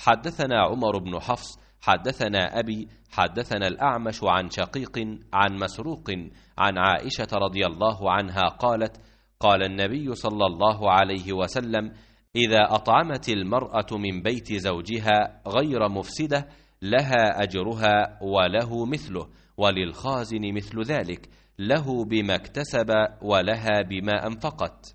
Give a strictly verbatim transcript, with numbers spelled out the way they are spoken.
حدثنا عمر بن حفص حدثنا أبي حدثنا الأعمش عن شقيق عن مسروق عن عائشة رضي الله عنها قالت: قال النبي صلى الله عليه وسلم: إذا أطعمت المرأة من بيت زوجها غير مفسدة لها أجرها وله مثله، وللخازن مثل ذلك، له بما اكتسب ولها بما أنفقت.